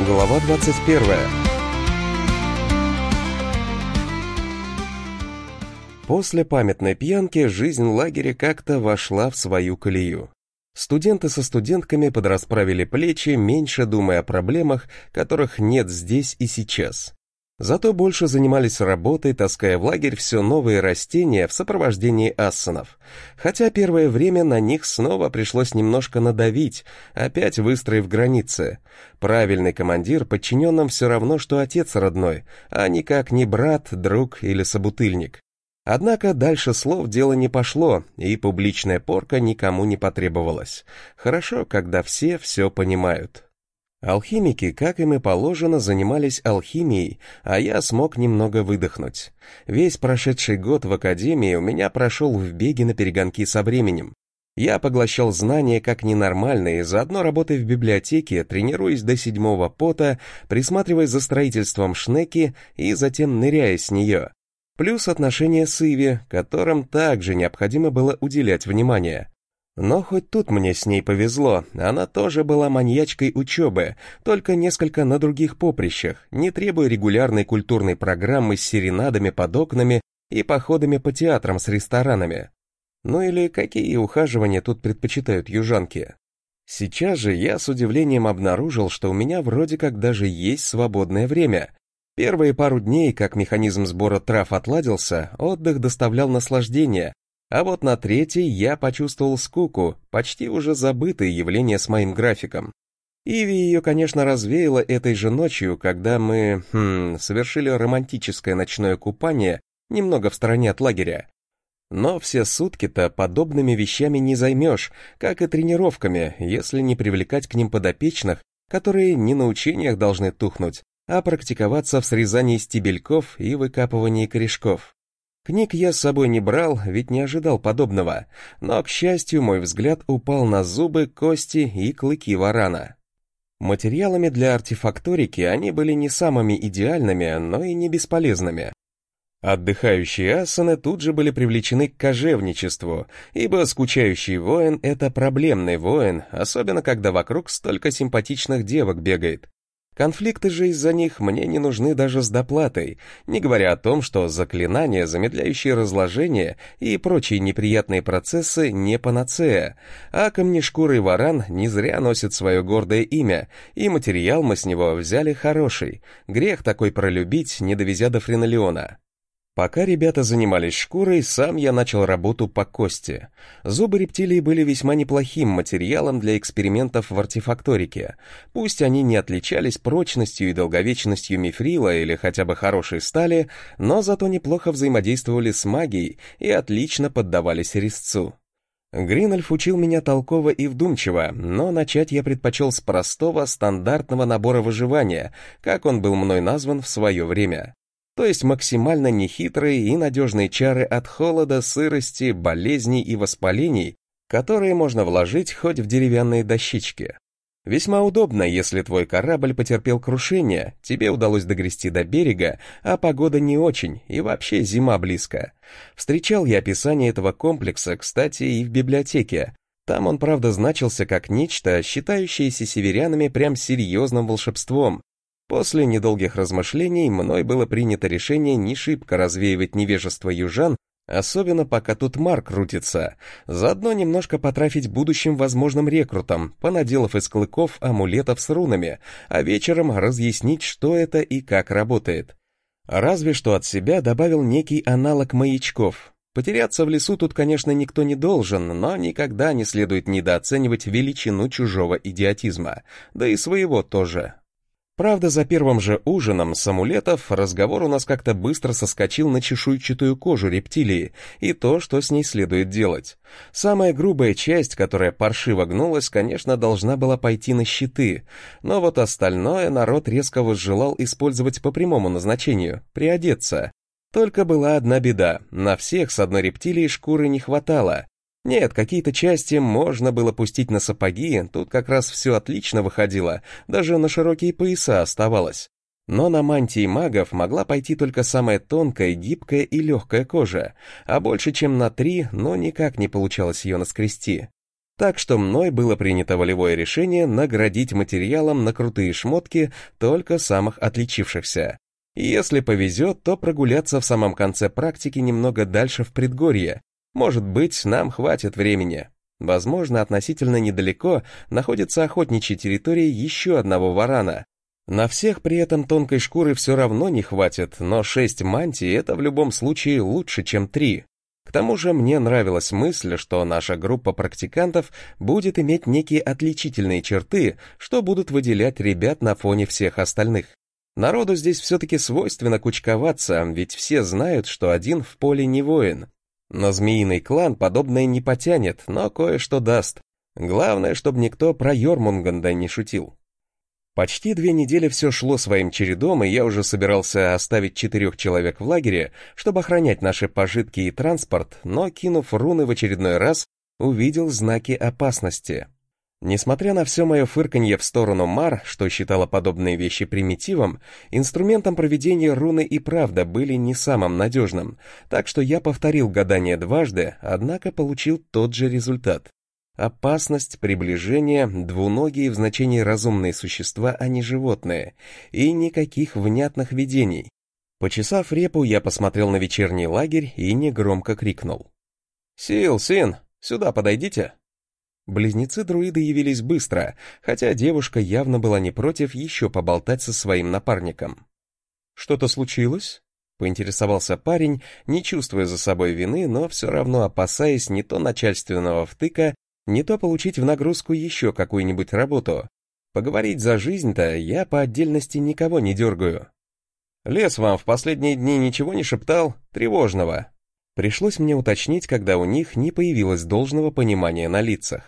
Глава 21. После памятной пьянки жизнь лагеря как-то вошла в свою колею. Студенты со студентками подрасправили плечи, меньше думая о проблемах, которых нет здесь и сейчас. Зато больше занимались работой, таская в лагерь все новые растения в сопровождении ассанов. Хотя первое время на них снова пришлось немножко надавить, опять выстроив границы. Правильный командир подчиненным все равно, что отец родной, а никак не брат, друг или собутыльник. Однако дальше слов дело не пошло, и публичная порка никому не потребовалась. Хорошо, когда все понимают. Алхимики, как им и положено, занимались алхимией, а я смог немного выдохнуть. Весь прошедший год в академии у меня прошел в беге наперегонки со временем. Я поглощал знания как ненормальные, заодно работая в библиотеке, тренируясь до седьмого пота, присматриваясь за строительством шнеки и затем ныряя с нее. Плюс отношения с Иви, которым также необходимо было уделять внимание. Но хоть тут мне с ней повезло, она тоже была маньячкой учебы, только несколько на других поприщах, не требуя регулярной культурной программы с серенадами под окнами и походами по театрам с ресторанами. Ну или какие ухаживания тут предпочитают южанки? Сейчас же я с удивлением обнаружил, что у меня вроде как даже есть свободное время. Первые пару дней, как механизм сбора трав отладился, отдых доставлял наслаждение, а вот на третий я почувствовал скуку, почти уже забытое явление с моим графиком. Иви ее, конечно, развеяла этой же ночью, когда мы, совершили романтическое ночное купание немного в стороне от лагеря. Но все сутки-то подобными вещами не займешь, как и тренировками, если не привлекать к ним подопечных, которые не на учениях должны тухнуть, а практиковаться в срезании стебельков и выкапывании корешков. Книг я с собой не брал, ведь не ожидал подобного, но, к счастью, мой взгляд упал на зубы, кости и клыки варана. Материалами для артефакторики они были не самыми идеальными, но и не бесполезными. Отдыхающие ассаны тут же были привлечены к кожевничеству, ибо скучающий воин — это проблемный воин, особенно когда вокруг столько симпатичных девок бегает. Конфликты же из-за них мне не нужны даже с доплатой, не говоря о том, что заклинания, замедляющие разложение и прочие неприятные процессы не панацея, а камнешкурый варан не зря носит свое гордое имя, и материал мы с него взяли хороший, грех такой пролюбить, не довезя до френолеона. Пока ребята занимались шкурой, сам я начал работу по кости. Зубы рептилии были весьма неплохим материалом для экспериментов в артефакторике. Пусть они не отличались прочностью и долговечностью мифрила или хотя бы хорошей стали, но зато неплохо взаимодействовали с магией и отлично поддавались резцу. Гринольф учил меня толково и вдумчиво, но начать я предпочел с простого, стандартного набора выживания, как он был мной назван в свое время. То есть максимально нехитрые и надежные чары от холода, сырости, болезней и воспалений, которые можно вложить хоть в деревянные дощечки. Весьма удобно, если твой корабль потерпел крушение, тебе удалось догрести до берега, а погода не очень, и вообще зима близко. Встречал я описание этого комплекса, кстати, и в библиотеке. Там он, правда, значился как нечто, считающееся северянами прям серьезным волшебством. После недолгих размышлений мной было принято решение не шибко развеивать невежество южан, особенно пока тут Марк крутится, заодно немножко потрафить будущим возможным рекрутам, понаделав из клыков амулетов с рунами, а вечером разъяснить, что это и как работает. Разве что от себя добавил некий аналог маячков. Потеряться в лесу тут, конечно, никто не должен, но никогда не следует недооценивать величину чужого идиотизма, да и своего тоже. Правда, за первым же ужином с амулетов разговор у нас как-то быстро соскочил на чешуйчатую кожу рептилии и то, что с ней следует делать. Самая грубая часть, которая паршиво гнулась, конечно, должна была пойти на щиты, но вот остальное народ резко возжелал использовать по прямому назначению — приодеться. Только была одна беда — на всех с одной рептилией шкуры не хватало. Нет, какие-то части можно было пустить на сапоги, тут как раз все отлично выходило, даже на широкие пояса оставалось. Но на мантии магов могла пойти только самая тонкая, гибкая и легкая кожа, а больше чем на 3, но никак не получалось ее наскрести. Так что мной было принято волевое решение наградить материалом на крутые шмотки только самых отличившихся. И если повезет, то прогуляться в самом конце практики немного дальше в предгорье. Может быть, нам хватит времени. Возможно, относительно недалеко находится охотничья территория еще одного варана. На всех при этом тонкой шкуры все равно не хватит, но 6 мантий — это в любом случае лучше, чем 3. К тому же мне нравилась мысль, что наша группа практикантов будет иметь некие отличительные черты, что будут выделять ребят на фоне всех остальных. Народу здесь все-таки свойственно кучковаться, ведь все знают, что один в поле не воин. На змеиный клан подобное не потянет, но кое-что даст. Главное, чтобы никто про Йормунганда не шутил. Почти 2 недели все шло своим чередом, и я уже собирался оставить 4 человек в лагере, чтобы охранять наши пожитки и транспорт, но, кинув руны в очередной раз, увидел знаки опасности. Несмотря на все мое фырканье в сторону Мар, что считала подобные вещи примитивом, инструментом проведения руны и правда были не самым надежным, так что я повторил гадание дважды, однако получил тот же результат. Опасность, приближение, двуногие в значении разумные существа, а не животные, и никаких внятных видений. Почесав репу, я посмотрел на вечерний лагерь и негромко крикнул. «Сил, сын, сюда подойдите!» Близнецы-друиды явились быстро, хотя девушка явно была не против еще поболтать со своим напарником. «Что-то случилось?» — поинтересовался парень, не чувствуя за собой вины, но все равно опасаясь не то начальственного втыка, не то получить в нагрузку еще какую-нибудь работу. Поговорить за жизнь-то я по отдельности никого не дергаю. «Лес вам в последние дни ничего не шептал? Тревожного?» Пришлось мне уточнить, когда у них не появилось должного понимания на лицах.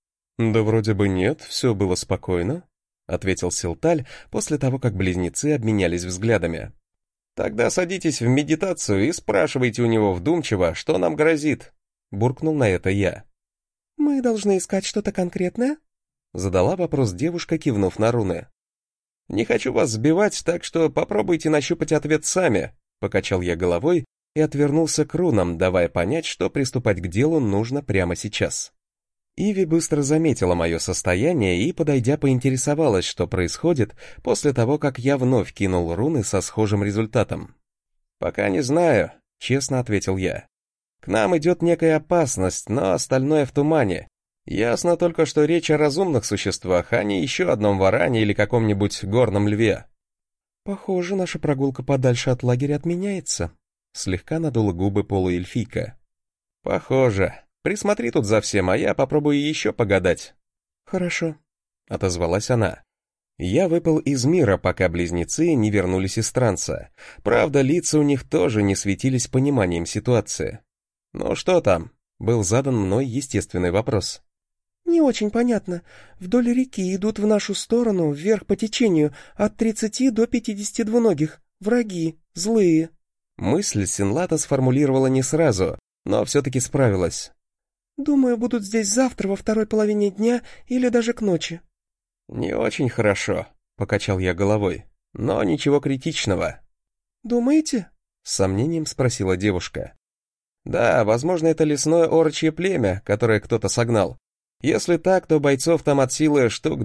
«Да вроде бы нет, все было спокойно», — ответил Силталь после того, как близнецы обменялись взглядами. «Тогда садитесь в медитацию и спрашивайте у него вдумчиво, что нам грозит», — буркнул на это я. «Мы должны искать что-то конкретное?» — задала вопрос девушка, кивнув на руны. «Не хочу вас сбивать, так что попробуйте нащупать ответ сами», — покачал я головой и отвернулся к рунам, давая понять, что приступать к делу нужно прямо сейчас. Иви быстро заметила мое состояние и, подойдя, поинтересовалась, что происходит после того, как я вновь кинул руны со схожим результатом. «Пока не знаю», — честно ответил я. «К нам идет некая опасность, но остальное в тумане. Ясно только, что речь о разумных существах, а не еще одном варане или каком-нибудь горном льве». «Похоже, наша прогулка подальше от лагеря отменяется», — слегка надула губы полуэльфийка. «Похоже. Присмотри тут за всем, а я попробую еще погадать». «Хорошо», — отозвалась она. Я выпал из мира, пока близнецы не вернулись из транса. Правда, лица у них тоже не светились пониманием ситуации. «Ну что там?» — был задан мной естественный вопрос. «Не очень понятно. Вдоль реки идут в нашу сторону, вверх по течению, от 30 до 50 двуногих. Враги, злые». Мысль Синлата сформулировала не сразу, но все-таки справилась. «Думаю, будут здесь завтра во второй половине дня или даже к ночи». «Не очень хорошо», — покачал я головой, — «но ничего критичного». «Думаете?» — с сомнением спросила девушка. «Да, возможно, это лесное орочье племя, которое кто-то согнал. Если так, то бойцов там от силы штук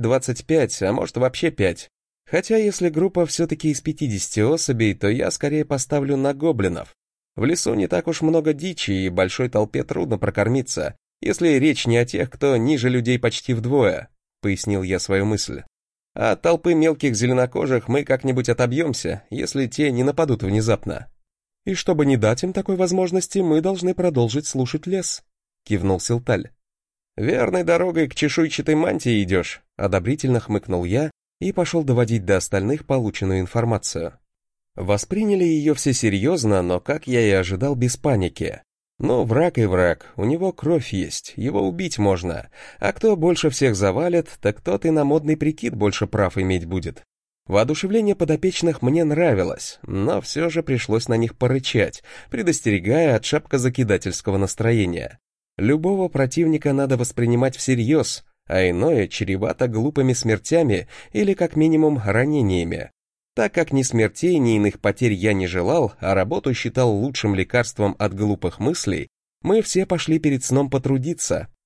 20-25, а может вообще 5. Хотя если группа все-таки из 50 особей, то я скорее поставлю на гоблинов. В лесу не так уж много дичи, и большой толпе трудно прокормиться, если речь не о тех, кто ниже людей почти вдвое», — пояснил я свою мысль. «А от толпы мелких зеленокожих мы как-нибудь отобьемся, если те не нападут внезапно». «И чтобы не дать им такой возможности, мы должны продолжить слушать лес», — кивнул Силталь. «Верной дорогой к чешуйчатой мантии идешь», — одобрительно хмыкнул я и пошел доводить до остальных полученную информацию. Восприняли ее все серьезно, но, как я и ожидал, без паники. Ну, враг и враг, у него кровь есть, его убить можно, а кто больше всех завалит, так тот и на модный прикид больше прав иметь будет. Воодушевление подопечных мне нравилось, но все же пришлось на них порычать, предостерегая от шапкозакидательского настроения. Любого противника надо воспринимать всерьез, а иное чревато глупыми смертями или как минимум ранениями. Так как ни смертей, ни иных потерь я не желал, а работу считал лучшим лекарством от глупых мыслей, мы все пошли перед сном потрудиться.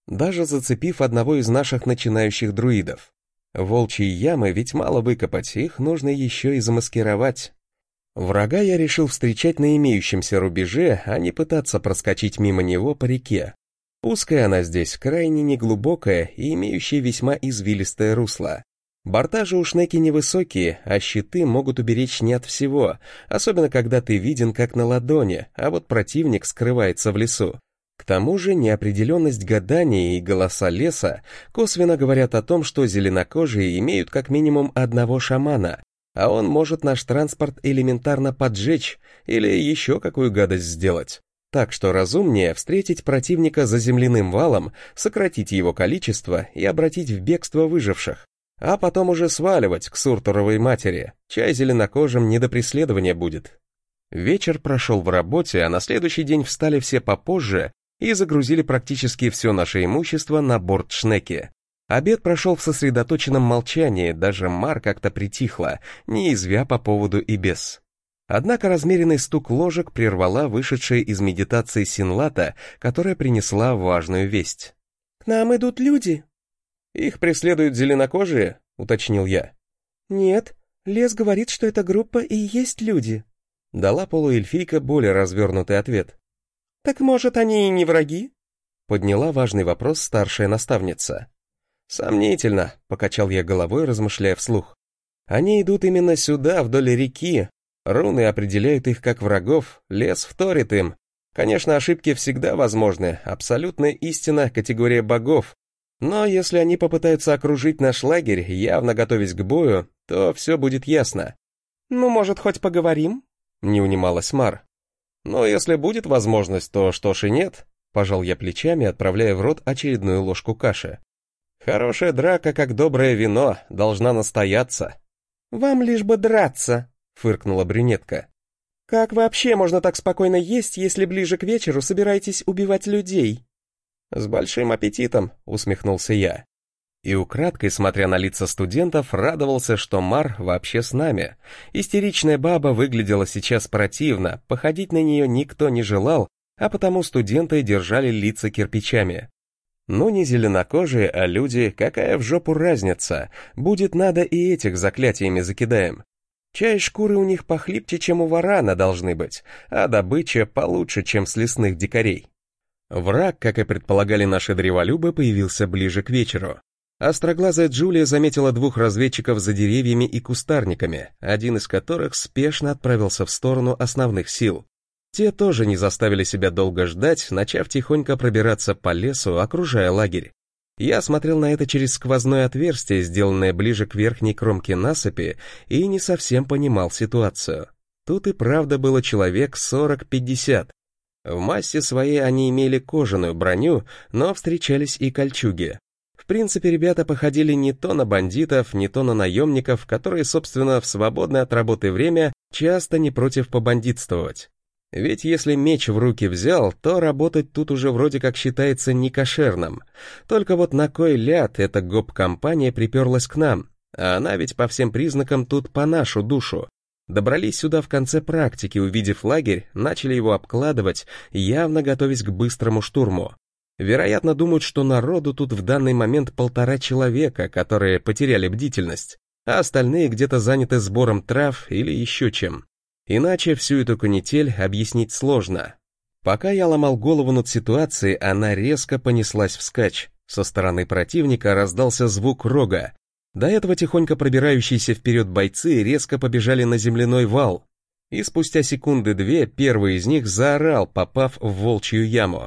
даже зацепив одного из наших начинающих друидов. Волчьи ямы ведь мало выкопать, их нужно еще и замаскировать. Врага я решил встречать на имеющемся рубеже, а не пытаться проскочить мимо него по реке. Узкая она здесь, крайне неглубокая и имеющая весьма извилистое русло. Борта же у Шнеки невысокие, а щиты могут уберечь не от всего, особенно когда ты виден как на ладони, а вот противник скрывается в лесу. К тому же неопределенность гадания и голоса леса косвенно говорят о том, что зеленокожие имеют как минимум одного шамана, а он может наш транспорт элементарно поджечь или еще какую гадость сделать. Так что разумнее встретить противника за земляным валом, сократить его количество и обратить в бегство выживших. А потом уже сваливать к Суртуровой матери, чай зеленокожим не до преследования будет. Вечер прошел в работе, а на следующий день встали все попозже и загрузили практически все наше имущество на борт Шнеки. Обед прошел в сосредоточенном молчании, даже Мар как-то притихла, не извя по поводу и без. Однако размеренный стук ложек прервала вышедшая из медитации Синлата, которая принесла важную весть. «К нам идут люди». «Их преследуют зеленокожие?» — уточнил я. «Нет, лес говорит, что эта группа и есть люди», — дала полуэльфийка более развернутый ответ. «Так, может, они и не враги?» — подняла важный вопрос старшая наставница. «Сомнительно», — покачал я головой, размышляя вслух. «Они идут именно сюда, вдоль реки. Руны определяют их как врагов, лес вторит им. Конечно, ошибки всегда возможны, абсолютная истина — категория богов. Но если они попытаются окружить наш лагерь, явно готовясь к бою, то все будет ясно». «Ну, может, хоть поговорим?» — не унималась Мар. «Ну, если будет возможность, то что ж и нет», — пожал я плечами, отправляя в рот очередную ложку каши. «Хорошая драка, как доброе вино, должна настояться». «Вам лишь бы драться», — фыркнула брюнетка. «Как вообще можно так спокойно есть, если ближе к вечеру собираетесь убивать людей?» «С большим аппетитом», — усмехнулся я. И украдкой, смотря на лица студентов, радовался, что Мар вообще с нами. Истеричная баба выглядела сейчас противно, походить на нее никто не желал, а потому студенты держали лица кирпичами. Ну не зеленокожие, а люди, какая в жопу разница, будет надо и этих заклятиями закидаем. Чай шкуры у них похлипче, чем у варана должны быть, а добыча получше, чем с лесных дикарей. Враг, как и предполагали наши древолюбы, появился ближе к вечеру. Остроглазая Джулия заметила двух разведчиков за деревьями и кустарниками, один из которых спешно отправился в сторону основных сил. Те тоже не заставили себя долго ждать, начав тихонько пробираться по лесу, окружая лагерь. Я смотрел на это через сквозное отверстие, сделанное ближе к верхней кромке насыпи, и не совсем понимал ситуацию. Тут и правда было человек 40-50. В массе своей они имели кожаную броню, но встречались и кольчуги. В принципе, ребята походили не то на бандитов, не то на наемников, которые, собственно, в свободное от работы время часто не против побандитствовать. Ведь если меч в руки взял, то работать тут уже вроде как считается некошерным. Только вот на кой ляд эта гоп-компания приперлась к нам, а она ведь по всем признакам тут по нашу душу. Добрались сюда в конце практики, увидев лагерь, начали его обкладывать, явно готовясь к быстрому штурму. Вероятно, думают, что народу тут в данный момент 1,5 человека, которые потеряли бдительность, а остальные где-то заняты сбором трав или еще чем. Иначе всю эту канитель объяснить сложно. Пока я ломал голову над ситуацией, она резко понеслась вскачь. Со стороны противника раздался звук рога. До этого тихонько пробирающиеся вперед бойцы резко побежали на земляной вал. И спустя секунды-две первый из них заорал, попав в волчью яму.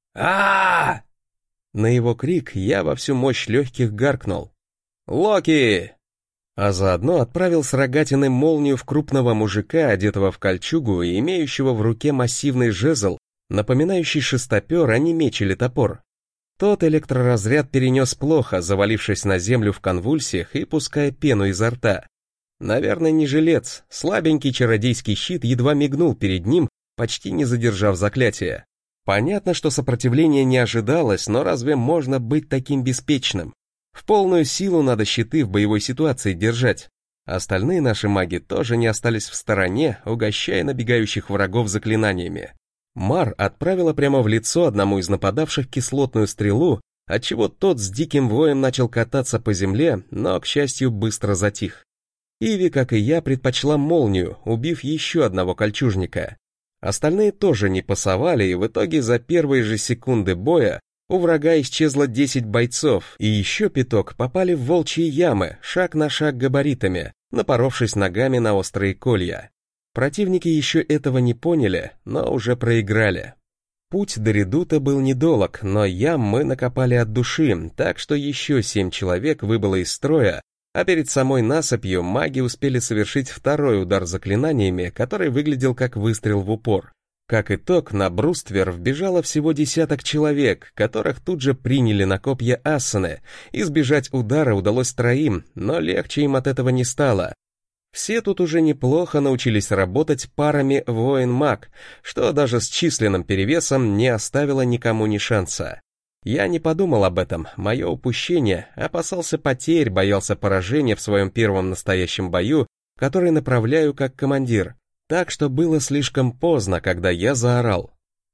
а На его крик я во всю мощь легких гаркнул. «Локи!» А заодно отправил с рогатины молнию в крупного мужика, одетого в кольчугу и имеющего в руке массивный жезл, напоминающий шестопер, а не меч или топор. Тот электроразряд перенес плохо, завалившись на землю в конвульсиях и пуская пену изо рта. Наверное, не жилец, слабенький чародейский щит едва мигнул перед ним, почти не задержав заклятие. Понятно, что сопротивления не ожидалось, но разве можно быть таким беспечным? В полную силу надо щиты в боевой ситуации держать. Остальные наши маги тоже не остались в стороне, угощая набегающих врагов заклинаниями. Мар отправила прямо в лицо одному из нападавших кислотную стрелу, отчего тот с диким воем начал кататься по земле, но, к счастью, быстро затих. Иви, как и я, предпочла молнию, убив еще одного кольчужника. Остальные тоже не пасовали, и в итоге за первые же секунды боя у врага исчезло 10 бойцов, и еще пяток попали в волчьи ямы, шаг на шаг габаритами, напоровшись ногами на острые колья. Противники еще этого не поняли, но уже проиграли. Путь до редута был недолог, но ям мы накопали от души, так что еще 7 человек выбыло из строя, а перед самой насыпью маги успели совершить второй удар заклинаниями, который выглядел как выстрел в упор. Как итог, на бруствер вбежало всего 10 человек, которых тут же приняли на копья ассаны. Избежать удара удалось 3, но легче им от этого не стало. Все тут уже неплохо научились работать парами воин-маг, что даже с численным перевесом не оставило никому ни шанса. Я не подумал об этом, мое упущение, опасался потерь, боялся поражения в своем первом настоящем бою, который направляю как командир. Так что было слишком поздно, когда я заорал.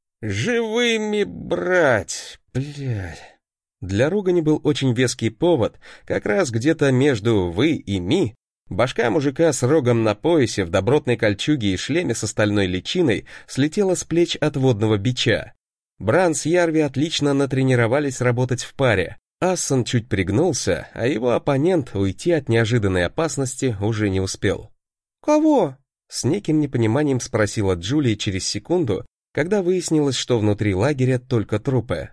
«Живыми брать, блядь!» Для ругани был очень веский повод, как раз где-то между «вы» и «ми». Башка мужика с рогом на поясе в добротной кольчуге и шлеме с стальной личиной слетела с плеч от водного бича. Бран с Ярви отлично натренировались работать в паре. Ассан чуть пригнулся, а его оппонент уйти от неожиданной опасности уже не успел. «Кого?» С неким непониманием спросила Джулия через секунду, когда выяснилось, что внутри лагеря только трупы.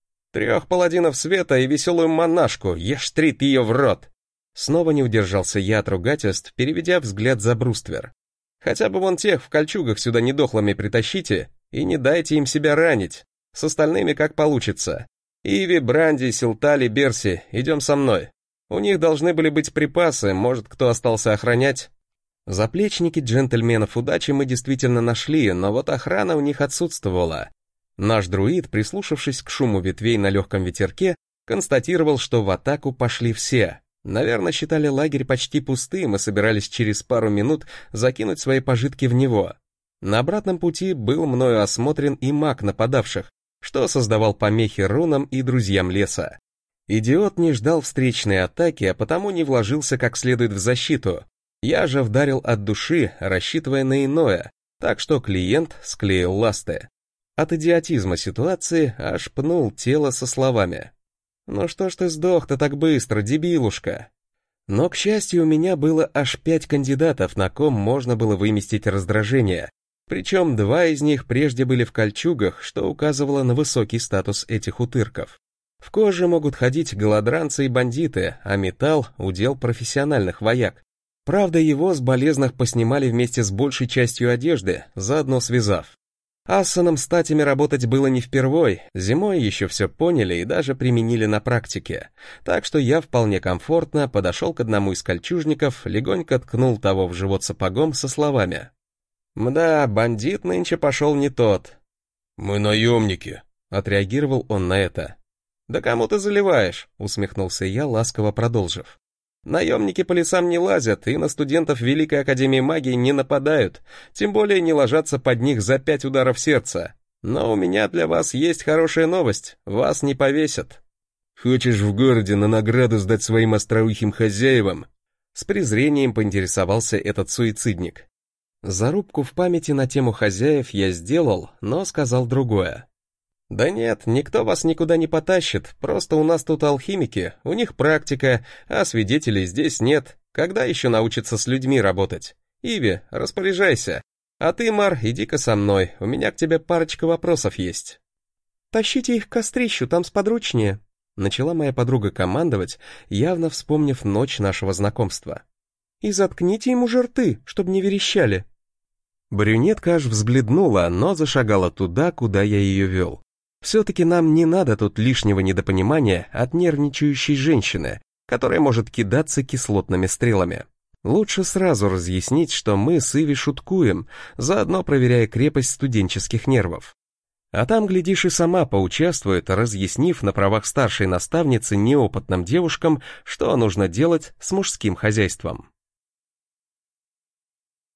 3 паладинов света и веселую монашку, ештрит ее в рот. Снова не удержался я от ругательств, переведя взгляд за бруствер. Хотя бы вон тех в кольчугах сюда недохлыми притащите и не дайте им себя ранить. С остальными как получится. Иви, Бранди, Силтали, Берси, идем со мной. У них должны были быть припасы, может, кто остался охранять. Заплечники джентльменов удачи мы действительно нашли, но вот охрана у них отсутствовала. Наш друид, прислушавшись к шуму ветвей на легком ветерке, констатировал, что в атаку пошли все. Наверное, считали лагерь почти пустым и собирались через пару минут закинуть свои пожитки в него. На обратном пути был мною осмотрен и маг нападавших, что создавал помехи рунам и друзьям леса. Идиот не ждал встречной атаки, а потому не вложился как следует в защиту. Я же вдарил от души, рассчитывая на иное, так что клиент склеил ласты. От идиотизма ситуации аж пнул тело со словами: «Ну что ж ты сдох-то так быстро, дебилушка?» Но, к счастью, у меня было аж 5 кандидатов, на ком можно было выместить раздражение. Причем 2 из них прежде были в кольчугах, что указывало на высокий статус этих утырков. В коже могут ходить голодранцы и бандиты, а металл — удел профессиональных вояк. Правда, его с болезных поснимали вместе с большей частью одежды, заодно связав. Ассанам с татями работать было не впервой, зимой еще все поняли и даже применили на практике. Так что я вполне комфортно подошел к одному из кольчужников, легонько ткнул того в живот сапогом со словами: «Мда, бандит нынче пошел не тот». «Мы наемники», — отреагировал он на это. «Да кому ты заливаешь?» — усмехнулся я, ласково продолжив. «Наемники по лесам не лазят и на студентов Великой Академии Магии не нападают, тем более не ложатся под них за 5 ударов сердца. Но у меня для вас есть хорошая новость, вас не повесят». «Хочешь в городе на награду сдать своим остроухим хозяевам?» С презрением поинтересовался этот суицидник. Зарубку в памяти на тему хозяев я сделал, но сказал другое. «Да нет, никто вас никуда не потащит, просто у нас тут алхимики, у них практика, а свидетелей здесь нет. Когда еще научатся с людьми работать? Иви, распоряжайся. А ты, Мар, иди-ка со мной, у меня к тебе парочка вопросов есть». «Тащите их к кострищу, там сподручнее», — начала моя подруга командовать, явно вспомнив ночь нашего знакомства. «И заткните ему же рты, чтобы не верещали». Брюнетка аж взбледнула, но зашагала туда, куда я ее вел. Все-таки нам не надо тут лишнего недопонимания от нервничающей женщины, которая может кидаться кислотными стрелами. Лучше сразу разъяснить, что мы с Иви шуткуем, заодно проверяя крепость студенческих нервов. А там, глядишь, и сама поучаствует, разъяснив на правах старшей наставницы неопытным девушкам, что нужно делать с мужским хозяйством.